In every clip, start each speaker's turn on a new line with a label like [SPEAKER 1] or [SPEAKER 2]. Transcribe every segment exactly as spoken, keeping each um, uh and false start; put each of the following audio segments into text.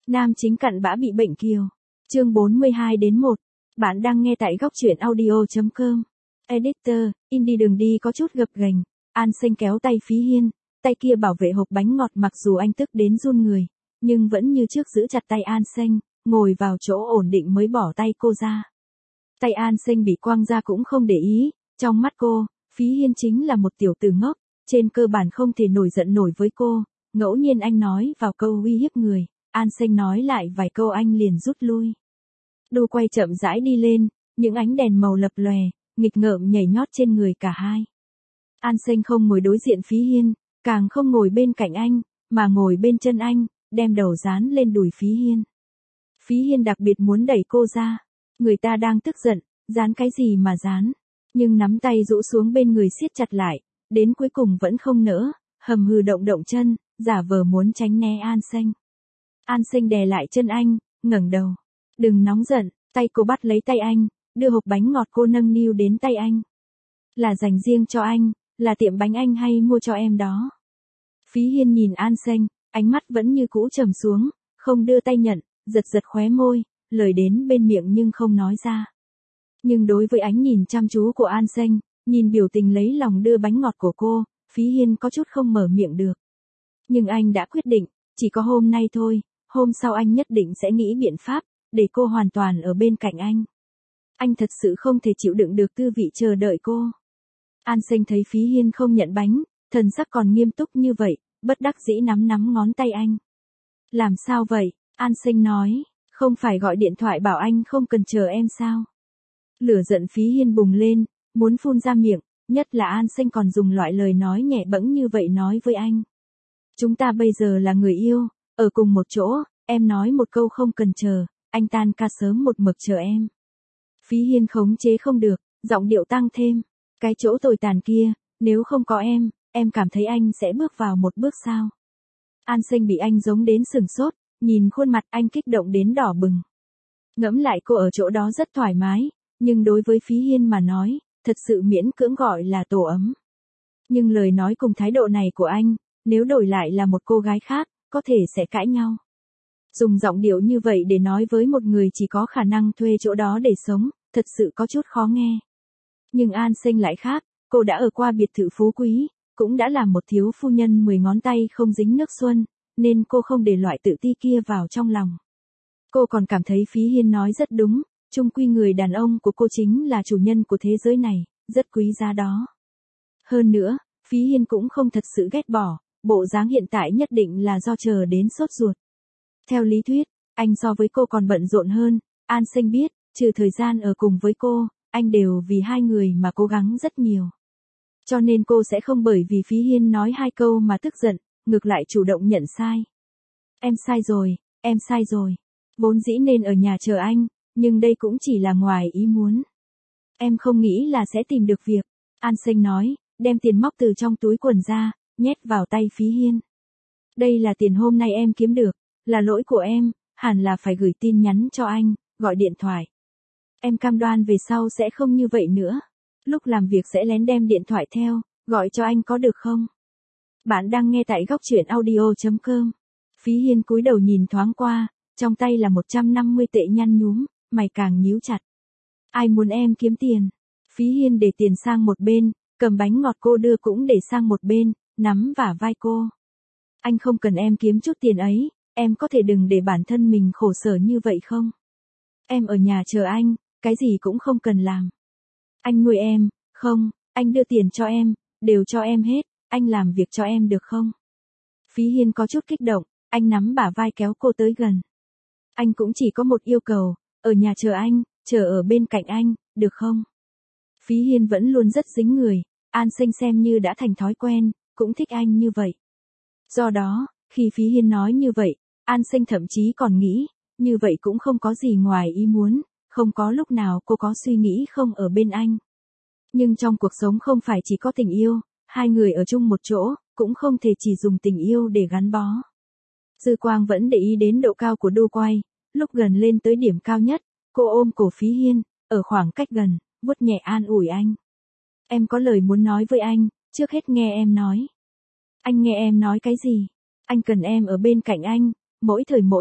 [SPEAKER 1] Nam chính cặn bã bị bệnh kiều. Chương bốn mươi hai đến một. Bạn đang nghe tại góc truyện audio chấm com. Editor, Indie đường đi có chút gập ghềnh. An Xanh kéo tay Phí Hiên, tay kia bảo vệ hộp bánh ngọt mặc dù anh tức đến run người, nhưng vẫn như trước giữ chặt tay An Xanh, ngồi vào chỗ ổn định mới bỏ tay cô ra. Tay An Xanh bị quăng ra cũng không để ý, trong mắt cô, Phí Hiên chính là một tiểu tử ngốc, trên cơ bản không thể nổi giận nổi với cô, ngẫu nhiên anh nói vào câu uy hiếp người, An Xanh nói lại vài câu anh liền rút lui. Đu quay chậm rãi đi lên, những ánh đèn màu lập lòe, nghịch ngợm nhảy nhót trên người cả hai. An Xanh không ngồi đối diện Phí Hiên, càng không ngồi bên cạnh anh, mà ngồi bên chân anh, đem đầu dán lên đùi Phí Hiên. Phí Hiên đặc biệt muốn đẩy cô ra, người ta đang tức giận, dán cái gì mà dán, nhưng nắm tay rũ xuống bên người siết chặt lại, đến cuối cùng vẫn không nỡ, hầm hừ động động chân, giả vờ muốn tránh né An Xanh. An Xanh đè lại chân anh, ngẩng đầu. Đừng nóng giận, tay cô bắt lấy tay anh, đưa hộp bánh ngọt cô nâng niu đến tay anh. Là dành riêng cho anh, là tiệm bánh anh hay mua cho em đó. Phí Hiên nhìn An Xanh, ánh mắt vẫn như cũ trầm xuống, không đưa tay nhận, giật giật khóe môi, lời đến bên miệng nhưng không nói ra. Nhưng đối với ánh nhìn chăm chú của An Xanh, nhìn biểu tình lấy lòng đưa bánh ngọt của cô, Phí Hiên có chút không mở miệng được. Nhưng anh đã quyết định, chỉ có hôm nay thôi, hôm sau anh nhất định sẽ nghĩ biện pháp, để cô hoàn toàn ở bên cạnh anh. Anh thật sự không thể chịu đựng được tư vị chờ đợi cô. An Xanh thấy Phí Hiên không nhận bánh, thần sắc còn nghiêm túc như vậy, bất đắc dĩ nắm nắm ngón tay anh. Làm sao vậy? An Xanh nói, không phải gọi điện thoại bảo anh không cần chờ em sao? Lửa giận Phí Hiên bùng lên, muốn phun ra miệng, nhất là An Xanh còn dùng loại lời nói nhẹ bẫng như vậy nói với anh. Chúng ta bây giờ là người yêu, ở cùng một chỗ, em nói một câu không cần chờ, anh tan ca sớm một mực chờ em. Phí Hiên khống chế không được, giọng điệu tăng thêm, cái chỗ tồi tàn kia, nếu không có em, em cảm thấy anh sẽ bước vào một bước sao? An Xanh bị anh giống đến sừng sốt, nhìn khuôn mặt anh kích động đến đỏ bừng. Ngẫm lại cô ở chỗ đó rất thoải mái, nhưng đối với Phí Hiên mà nói, thật sự miễn cưỡng gọi là tổ ấm. Nhưng lời nói cùng thái độ này của anh, nếu đổi lại là một cô gái khác, có thể sẽ cãi nhau. Dùng giọng điệu như vậy để nói với một người chỉ có khả năng thuê chỗ đó để sống, thật sự có chút khó nghe. Nhưng An Xanh lại khác, cô đã ở qua biệt thự phú quý, cũng đã là một thiếu phu nhân mười ngón tay không dính nước xuân, nên cô không để loại tự ti kia vào trong lòng. Cô còn cảm thấy Phí Hiên nói rất đúng, chung quy người đàn ông của cô chính là chủ nhân của thế giới này, rất quý giá đó. Hơn nữa, Phí Hiên cũng không thật sự ghét bỏ, bộ dáng hiện tại nhất định là do chờ đến sốt ruột. Theo lý thuyết, anh so với cô còn bận rộn hơn, An Xanh biết, trừ thời gian ở cùng với cô, anh đều vì hai người mà cố gắng rất nhiều. Cho nên cô sẽ không bởi vì Phí Hiên nói hai câu mà tức giận, ngược lại chủ động nhận sai. Em sai rồi, em sai rồi. Vốn dĩ nên ở nhà chờ anh, nhưng đây cũng chỉ là ngoài ý muốn. Em không nghĩ là sẽ tìm được việc, An Xanh nói, đem tiền móc từ trong túi quần ra, nhét vào tay Phí Hiên. Đây là tiền hôm nay em kiếm được, là lỗi của em, hẳn là phải gửi tin nhắn cho anh, gọi điện thoại. Em cam đoan về sau sẽ không như vậy nữa. Lúc làm việc sẽ lén đem điện thoại theo, gọi cho anh có được không? Bạn đang nghe tại góc truyện audio chấm com. Phí Hiên cúi đầu nhìn thoáng qua, trong tay là một trăm năm mươi tệ nhăn nhúm, mày càng nhíu chặt. Ai muốn em kiếm tiền? Phí Hiên để tiền sang một bên, cầm bánh ngọt cô đưa cũng để sang một bên, nắm vả vai cô. Anh không cần em kiếm chút tiền ấy, em có thể đừng để bản thân mình khổ sở như vậy không? Em ở nhà chờ anh, cái gì cũng không cần làm. Anh nuôi em, không, anh đưa tiền cho em, đều cho em hết, anh làm việc cho em được không? Phí Hiên có chút kích động, anh nắm bả vai kéo cô tới gần. Anh cũng chỉ có một yêu cầu, ở nhà chờ anh, chờ ở bên cạnh anh, được không? Phí Hiên vẫn luôn rất dính người, An Xanh xem như đã thành thói quen, cũng thích anh như vậy. Do đó, khi Phí Hiên nói như vậy, An Xanh thậm chí còn nghĩ, như vậy cũng không có gì ngoài ý muốn, không có lúc nào cô có suy nghĩ không ở bên anh. Nhưng trong cuộc sống không phải chỉ có tình yêu, hai người ở chung một chỗ, cũng không thể chỉ dùng tình yêu để gắn bó. Dư Quang vẫn để ý đến độ cao của đu quay, lúc gần lên tới điểm cao nhất, cô ôm cổ Phí Hiên, ở khoảng cách gần, vuốt nhẹ an ủi anh. Em có lời muốn nói với anh, trước hết nghe em nói. Anh nghe em nói cái gì? Anh cần em ở bên cạnh anh, mỗi thời mỗi khắc,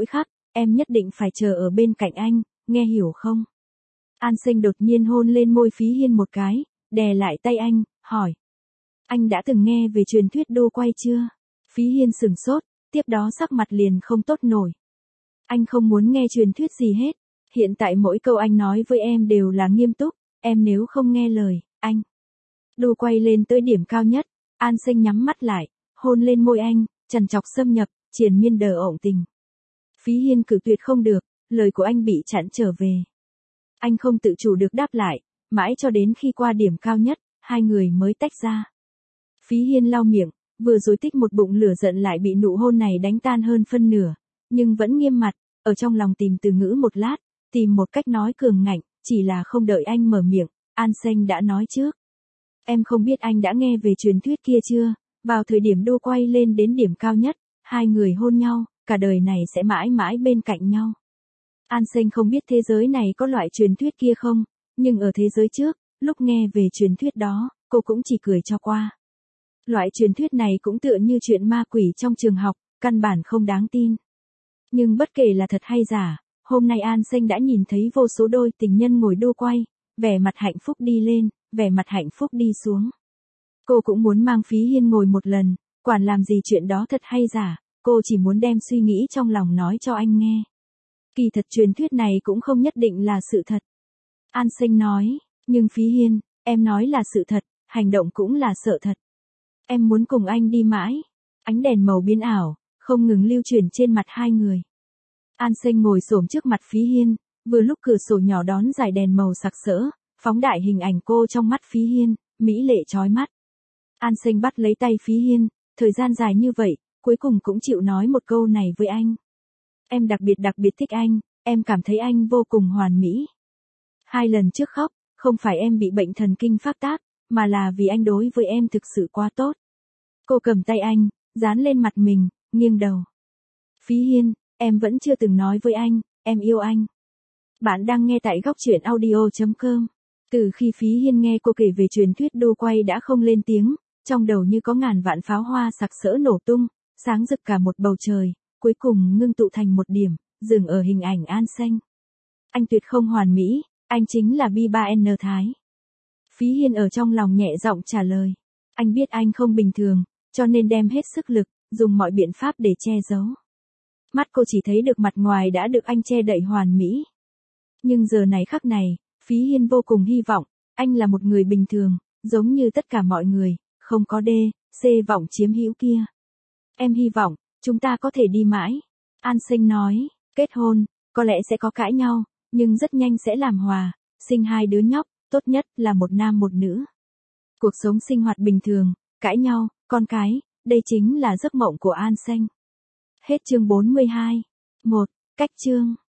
[SPEAKER 1] em nhất định phải chờ ở bên cạnh anh, nghe hiểu không? An Sinh đột nhiên hôn lên môi Phí Hiên một cái, đè lại tay anh, hỏi. Anh đã từng nghe về truyền thuyết đô quay chưa? Phí Hiên sừng sốt, tiếp đó sắc mặt liền không tốt nổi. Anh không muốn nghe truyền thuyết gì hết, hiện tại mỗi câu anh nói với em đều là nghiêm túc, em nếu không nghe lời, anh. Đô quay lên tới điểm cao nhất, An Sinh nhắm mắt lại, hôn lên môi anh, trằn trọc xâm nhập, triền miên đờ ổng tình. Phí Hiên cử tuyệt không được, lời của anh bị chặn trở về. Anh không tự chủ được đáp lại, mãi cho đến khi qua điểm cao nhất, hai người mới tách ra. Phí Hiên lau miệng, vừa rồi tích một bụng lửa giận lại bị nụ hôn này đánh tan hơn phân nửa, nhưng vẫn nghiêm mặt, ở trong lòng tìm từ ngữ một lát, tìm một cách nói cường ngạnh, chỉ là không đợi anh mở miệng, An Sinh đã nói trước. Em không biết anh đã nghe về truyền thuyết kia chưa, vào thời điểm đô quay lên đến điểm cao nhất, hai người hôn nhau, cả đời này sẽ mãi mãi bên cạnh nhau. An Sinh không biết thế giới này có loại truyền thuyết kia không, nhưng ở thế giới trước, lúc nghe về truyền thuyết đó, cô cũng chỉ cười cho qua. Loại truyền thuyết này cũng tựa như chuyện ma quỷ trong trường học, căn bản không đáng tin. Nhưng bất kể là thật hay giả, hôm nay An Sinh đã nhìn thấy vô số đôi tình nhân ngồi đô quay, vẻ mặt hạnh phúc đi lên, vẻ mặt hạnh phúc đi xuống. Cô cũng muốn mang Phí Hiên ngồi một lần, quản làm gì chuyện đó thật hay giả, cô chỉ muốn đem suy nghĩ trong lòng nói cho anh nghe. Kỳ thật truyền thuyết này cũng không nhất định là sự thật. An Sinh nói, nhưng Phí Hiên, em nói là sự thật, hành động cũng là sợ thật. Em muốn cùng anh đi mãi. Ánh đèn màu biến ảo, không ngừng lưu chuyển trên mặt hai người. An Sinh ngồi xổm trước mặt Phí Hiên, vừa lúc cửa sổ nhỏ đón giải đèn màu sặc sỡ, phóng đại hình ảnh cô trong mắt Phí Hiên, mỹ lệ chói mắt. An Sinh bắt lấy tay Phí Hiên, thời gian dài như vậy, cuối cùng cũng chịu nói một câu này với anh. Em đặc biệt đặc biệt thích anh, em cảm thấy anh vô cùng hoàn mỹ. Hai lần trước khóc, không phải em bị bệnh thần kinh phát tác, mà là vì anh đối với em thực sự quá tốt. Cô cầm tay anh, dán lên mặt mình, nghiêng đầu. Phí Hiên, em vẫn chưa từng nói với anh, em yêu anh. Bạn đang nghe tại góc truyện audio chấm com. Từ khi Phí Hiên nghe cô kể về truyền thuyết đô quay đã không lên tiếng, trong đầu như có ngàn vạn pháo hoa sặc sỡ nổ tung, sáng rực cả một bầu trời, cuối cùng ngưng tụ thành một điểm, dừng ở hình ảnh An Sinh. Anh tuyệt không hoàn mỹ, anh chính là Bi ba N Thái. Phí Hiên ở trong lòng nhẹ giọng trả lời. Anh biết anh không bình thường, cho nên đem hết sức lực, dùng mọi biện pháp để che giấu. Mắt cô chỉ thấy được mặt ngoài đã được anh che đậy hoàn mỹ. Nhưng giờ này khắc này, Phí Hiên vô cùng hy vọng, anh là một người bình thường, giống như tất cả mọi người, không có đê, xê vọng chiếm hữu kia. Em hy vọng, chúng ta có thể đi mãi. An Sinh nói, kết hôn, có lẽ sẽ có cãi nhau, nhưng rất nhanh sẽ làm hòa, sinh hai đứa nhóc, tốt nhất là một nam một nữ. Cuộc sống sinh hoạt bình thường, cãi nhau, con cái, đây chính là giấc mộng của An Sinh. Hết chương bốn mươi hai. một. Cách chương